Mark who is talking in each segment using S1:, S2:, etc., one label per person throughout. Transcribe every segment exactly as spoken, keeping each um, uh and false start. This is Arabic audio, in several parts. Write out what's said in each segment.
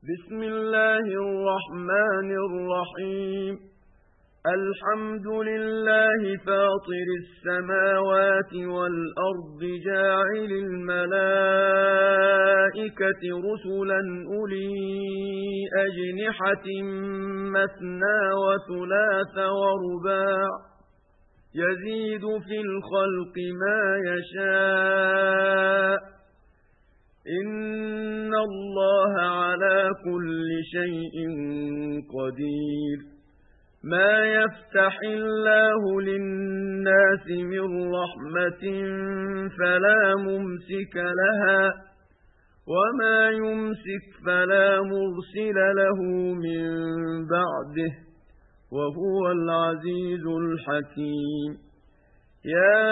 S1: بسم الله الرحمن الرحيم الحمد لله فاطر السماوات والأرض جاعل الملائكة رسلا أولي أجنحة مثنى وثلاث ورباع يزيد في الخلق ما يشاء إن الله على كل شيء قدير ما يفتح الله للناس من رحمة فلا ممسك لها وما يمسك فلا مرسل له من بعده وهو العزيز الحكيم يا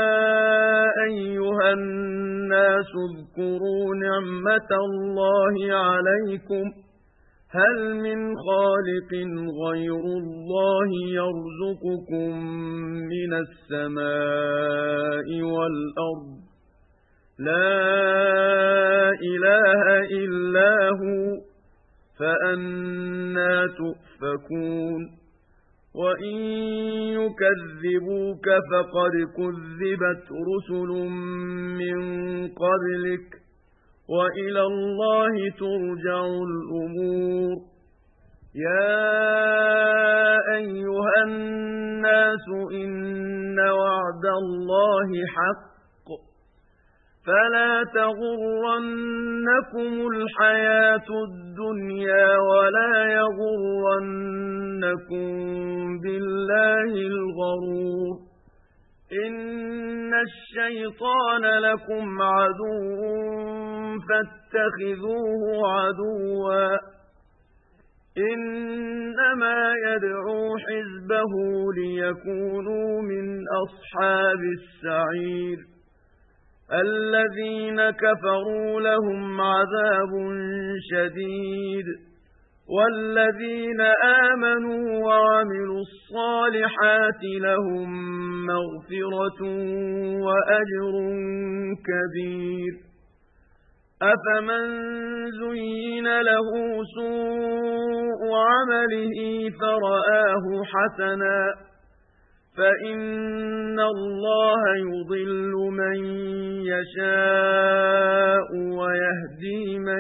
S1: أيها الناس اذكروا نعمة الله عليكم هل من خالق غير الله يرزقكم من السماء والأرض لا إله إلا هو فأنى تؤفكون وإن يكذبوك فقد كذبت رسل من قبلك وإلى الله ترجع الأمور يا أيها الناس إن وعد الله حق فلا تغرنكم الحياة الدنيا ولا يغرنكم بالله الغرور إن الشيطان لكم عدو فاتخذوه عدوا إنما يدعو حزبه ليكونوا من أصحاب السعير الذين كفروا لهم عذاب شديد والذين آمنوا وعملوا الصالحات لهم مغفرة وأجر كبير أفمن زين له سوء عمله فرآه حسنا فإن الله يضل من يشاء ويهدي من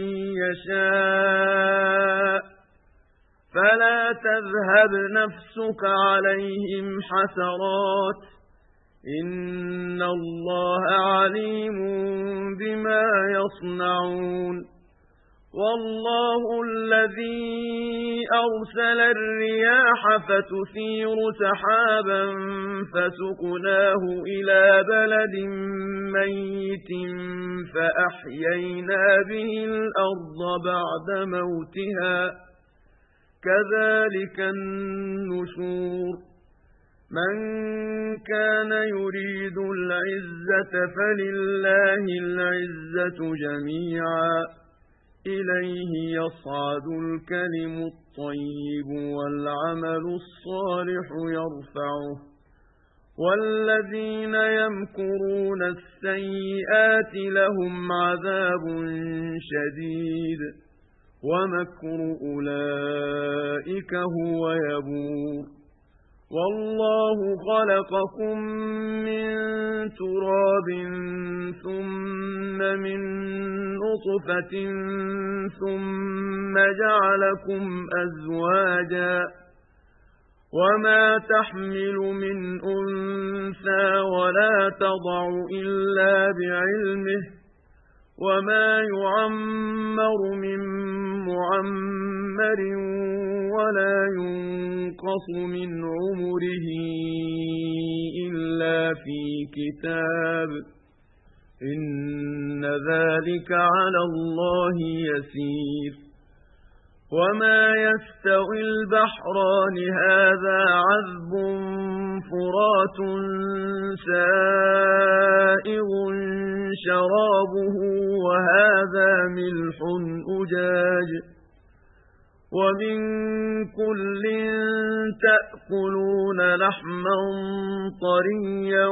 S1: يشاء فلا تذهب نفسك عليهم حسرات إن الله عليم بما يصنعون والله الذي أرسل الرياح فتثير سحابا فسقناه إلى بلد ميت فأحيينا به الأرض بعد موتها كذلك النشور من كان يريد العزة فلله العزة جميعا إليه يصعد الكلم الطيب والعمل الصالح يرفعه والذين يمكرون السيئات لهم عذاب شديد ومكر أولئك هو يبور والله خلقكم من تراب ثم من نطفة ثم جعلكم أزواجا وما تحمل من أنثى ولا تضع إلا بعلمه وما يعمر من معمر ولا ينقص من عمره إلا في كتاب إن ذلك على الله يسير وما يستوي البحران هذا عذب فرات سائغ شرابه وهذا ملح أجاج ومن كل تأكلون لحما طريا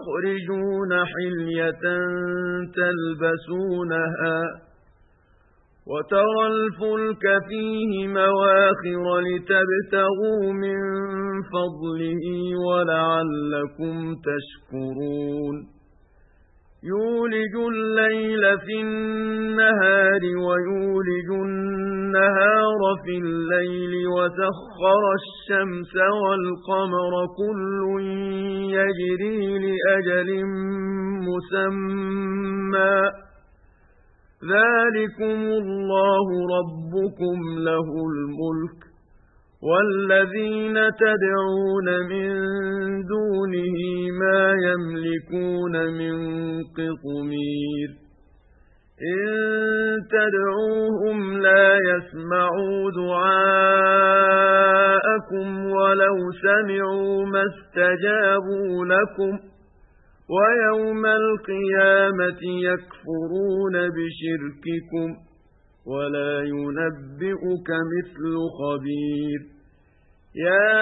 S1: وتستخرجون حلية تلبسونها وترى الفلك فيه مواخر لتبتغوا من فضله ولعلكم تشكرون يولج الليل في النهار ويولج النهار في الليل وسخر الشمس والقمر كل يجري لأجل مسمى ذلكم الله ربكم له الملك والذين تدعون من دونه ما يملكون من قطمير إن تدعوهم لا يسمعوا دعاءكم ولو سمعوا ما استجابوا لكم ويوم القيامة يكفرون بشرككم ولا ينبئك مثل خبير يا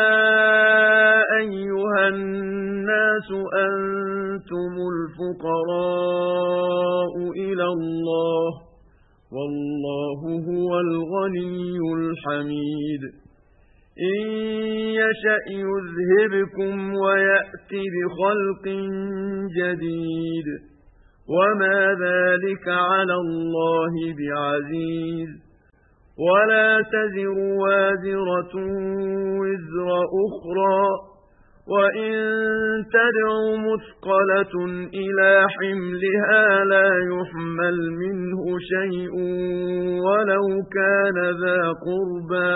S1: أيها الناس أنتم الفقراء إلى الله والله هو الغني الحميد إن يشأ يذهبكم ويأت بخلق جديد وما ذلك على الله بعزيز ولا تزر وازرة وزر أخرى وإن تدع مثقلة إلى حملها لا يحمل منه شيء ولو كان ذا قربى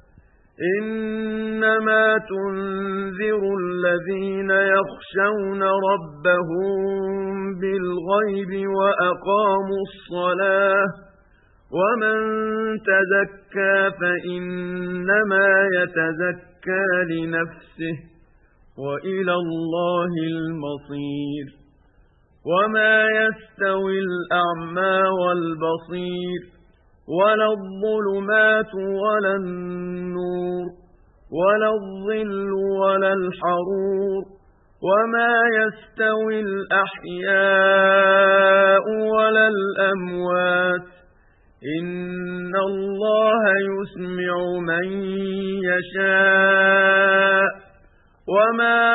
S1: إنما تنذر الذين يخشون ربهم بالغيب وأقاموا الصلاة ومن تزكى فإنما يتزكى لنفسه وإلى الله المصير وما يستوي الأعمى والبصير ولا الظلمات ولا النور ولا الظل ولا الحرور وما يستوي الأحياء ولا الأموات إن الله يسمع من يشاء وما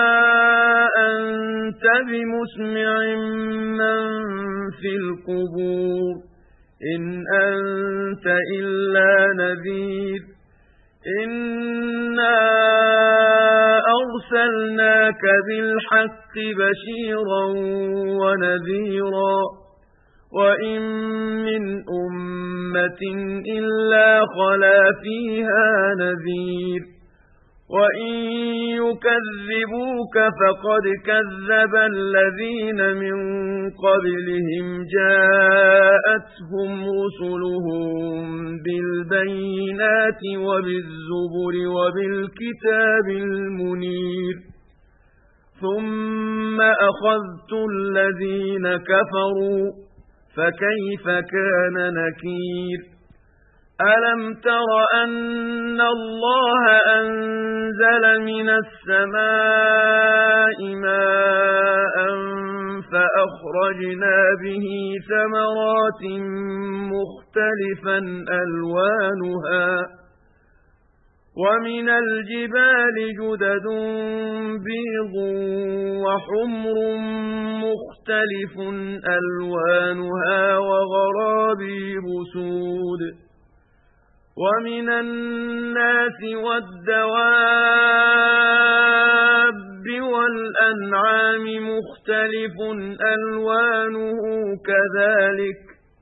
S1: أنت بمسمع من في القبور إن أنت إلا نذير إنا أرسلناك بالحق بشيرا ونذيرا وإن من أمة إلا خلا فيها نذير وإن يكذبوك فقد كذب الذين من قبلهم جاءتهم رسلهم بالبينات وبالزبر وبالكتاب المنير ثم أخذت الذين كفروا فكيف كان نكير ألم تر أن الله أنزل من السماء ماء فأخرجنا به ثمرات مختلفا ألوانها ومن الجبال جدد بيض وحمر مختلف ألوانها وغرابيب سود ومن الناس والدواب والأنعام مختلف ألوانه كذلك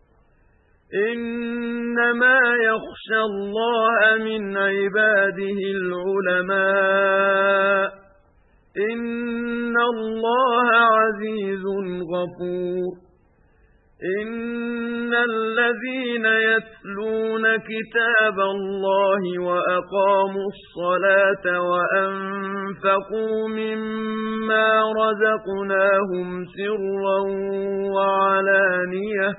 S1: إنما يخشى الله من عباده العلماء إن الله عزيز غفور إن الذين يتلون كتاب الله وأقاموا الصلاة وأنفقوا مما رزقناهم سرا وعلانية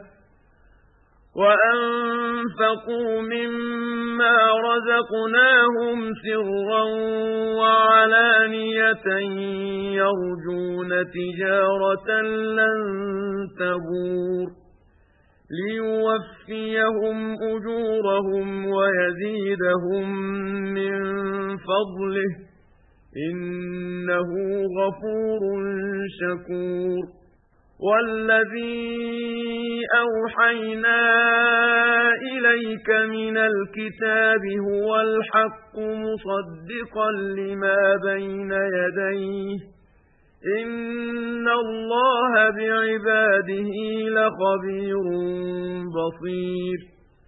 S1: وأنفقوا مما رزقناهم سرا وعلانية يرجون تجارة لن تبور ليوفي ليوفيهم أجورهم ويزيدهم من فضله إنه غفور شكور والذي أوحينا إليك من الكتاب هو الحق مصدقا لما بين يديه إن الله بعباده لخبير بصير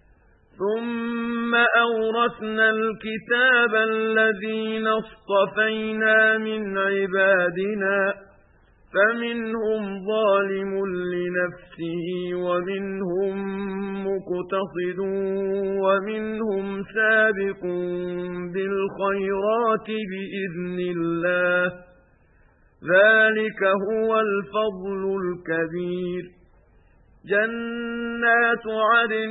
S1: ثم أورثنا الكتاب الذين اصطفينا من عبادنا فمنهم ظالم لنفسه ومنهم مقتصد ومنهم سابق بالخيرات بإذن الله ذلك هو الفضل الكبير جنات عدن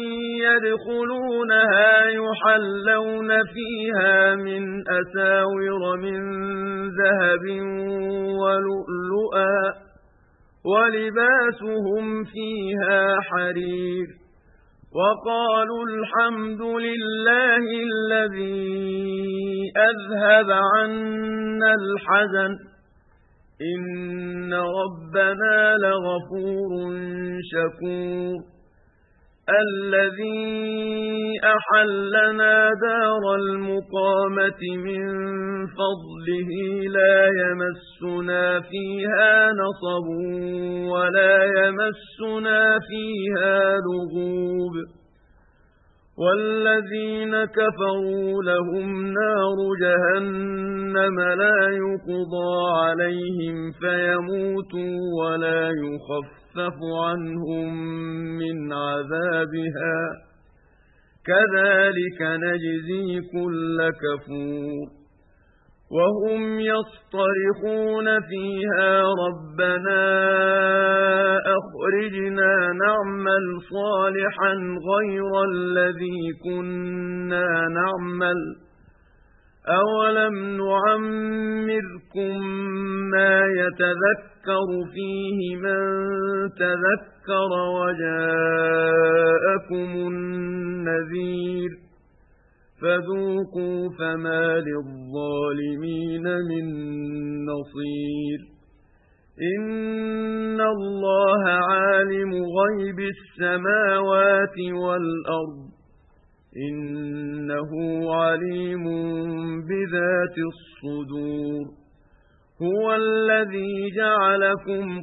S1: يدخلونها يحلون فيها من أساور من ذهب ولؤلؤا ولباسهم فيها حرير وقالوا الحمد لله الذي أذهب عنا الحزن إن ربنا لغفور شكور الذي أحلنا دار المقامة من فضله لا يمسنا فيها نصب ولا يمسنا فيها لغوب والذين كفروا لهم نار جهنم لا يقضى عليهم فيموتوا ولا يخفف عنهم من عذابها كذلك نجزي كل كفور وهم يصطرخون فيها ربنا أخرجنا نعمل صالحا غير الذي كنا نعمل أولم نعمركم ما يتذكر فيه من تذكر وجاءكم النذير فذوقوا فما للظالمين من نصير إن الله عالم غيب السماوات والأرض إنه عليم بذات الصدور هو الذي جعلكم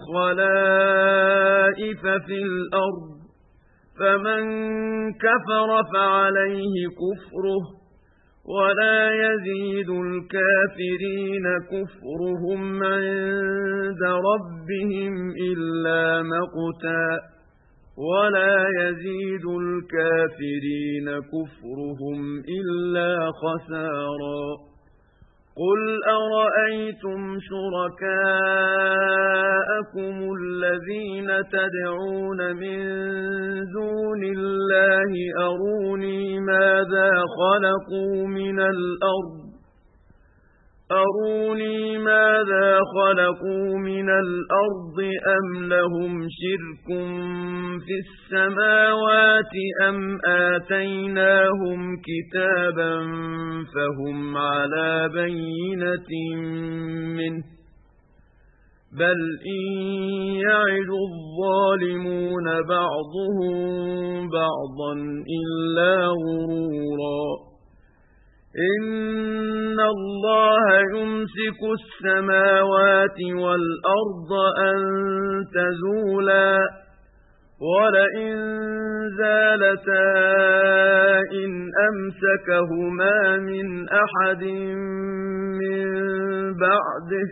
S1: خلائف في الأرض فمن كفر فعليه كفره ولا يزيد الكافرين كفرهم عند ربهم إلا مقتا ولا يزيد الكافرين كفرهم إلا خسارا قل أرأيتم شركاءكم الذين تدعون من دون الله أروني ماذا خلقوا من الأرض أروني ماذا خلقوا من الأرض أم لهم شرك في السماوات أم آتيناهم كتابا فهم على بينة منه بل إن يعد الظالمون بعضهم بعضا إلا غرورا إن الله يمسك السماوات والأرض أن تزولا ولئن زالتا إن أمسكهما من أحد من بعده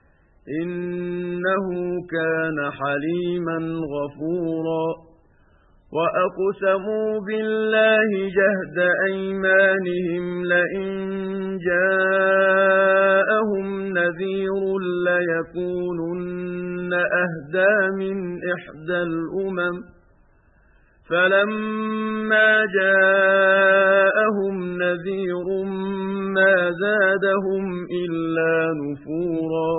S1: إنه كان حليما غفورا وأقسموا بالله جهد أيمانهم لئن جاءهم نذير ليكونن أهدى من إحدى الأمم فلما جاءهم نذير ما زادهم إلا نفورا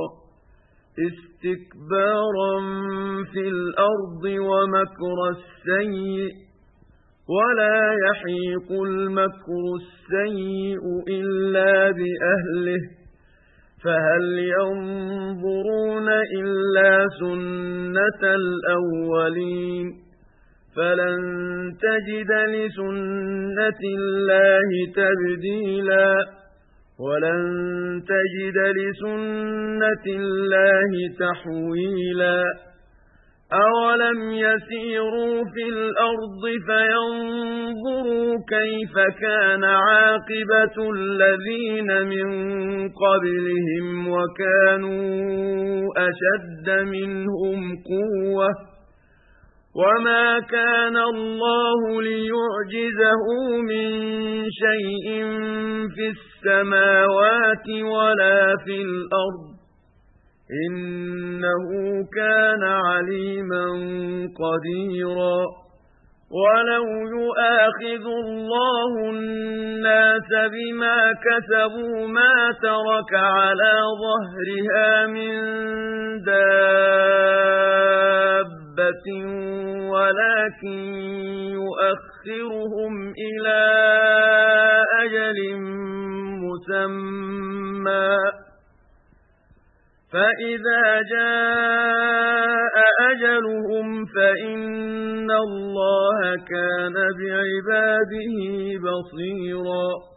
S1: استكبارا في الأرض ومكر السيء ولا يحيق المكر السيء إلا بأهله فهل ينظرون إلا سنة الأولين فلن تجد لسنة الله تبديلا ولن تجد لسنة الله تحويلا أولم يسيروا في الأرض فينظروا كيف كان عاقبة الذين من قبلهم وكانوا أشد منهم قوة وما كان الله ليعجزه من شيء في السماوات ولا في الأرض إنه كان عليما قديرا ولو يؤاخذ الله الناس بما كسبوا ما ترك على ظهرها من دابة ولكن يؤخرهم إلى أجل مسمى فإذا جاء أجلهم فإن الله كان بعباده بصيرا